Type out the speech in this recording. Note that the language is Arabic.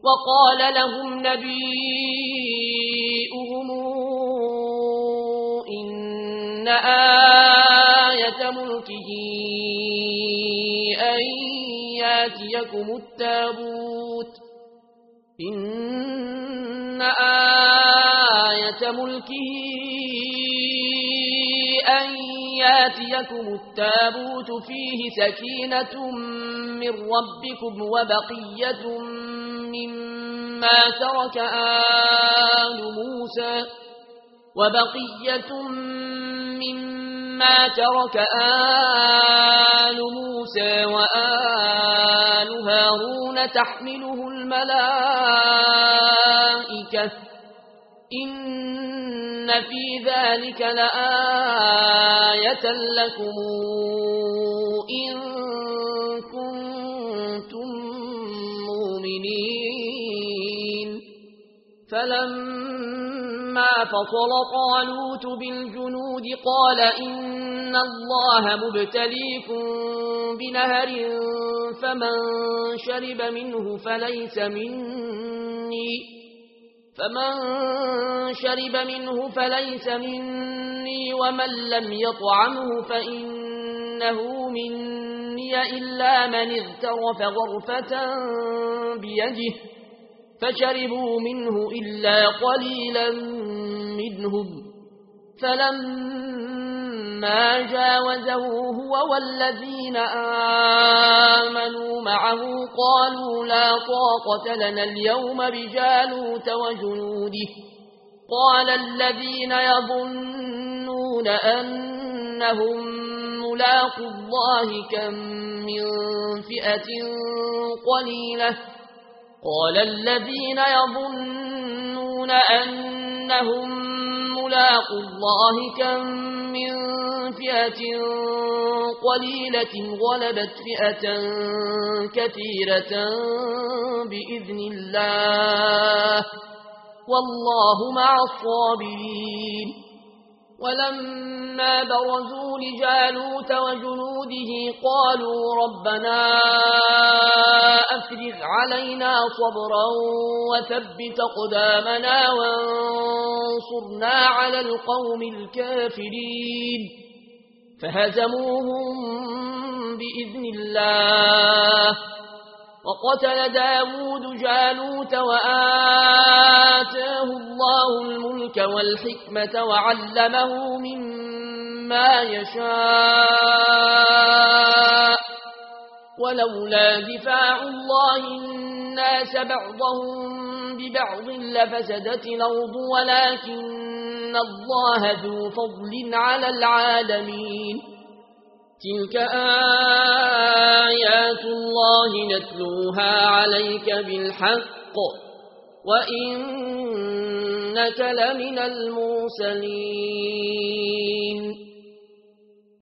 وقال لهم نبيئهم إن آية ملكه أن ياتيكم التابوت فيه سكينة من ربكم وبقية مما ترك آل موسى وآل هارون تحمله الملائكة إن في ذلك لآية لكم إن كنتم مؤمنين فلما فصل طالوت بالجنود قال إن الله مبتليكم بنهر فمن شرب منه فليس مني ومن لم يطعمه فإنه مني إلا من اغترف غرفة بيده فشربوا منه إلا قليلا منهم فلما جاوزه هو والذين آمنوا معه قالوا لا طاقة لنا اليوم بجالوت وجنوده قال الذين يظنون أنهم ملاقو الله كم من فئة قليلة غلبت فئة كثيرة بإذن الله والله مع الصابرين ولما برزوا لجالوت وجنوده قالوا ربنا أفرغ علينا صبرا وثبت أقدامنا وانصرنا على القوم الكافرين فهزموهم بإذن الله وقتل داود جالوت وآتاه الله الملك والحكمة وعلمه مما يشاء ولولا دفاع الله الناس بعضهم ببعض لفسدت الأرض ولكن الله ذو فضل على العالمين تلك آيات الله نتلوها عليك بالحق وإنك لمن المرسلين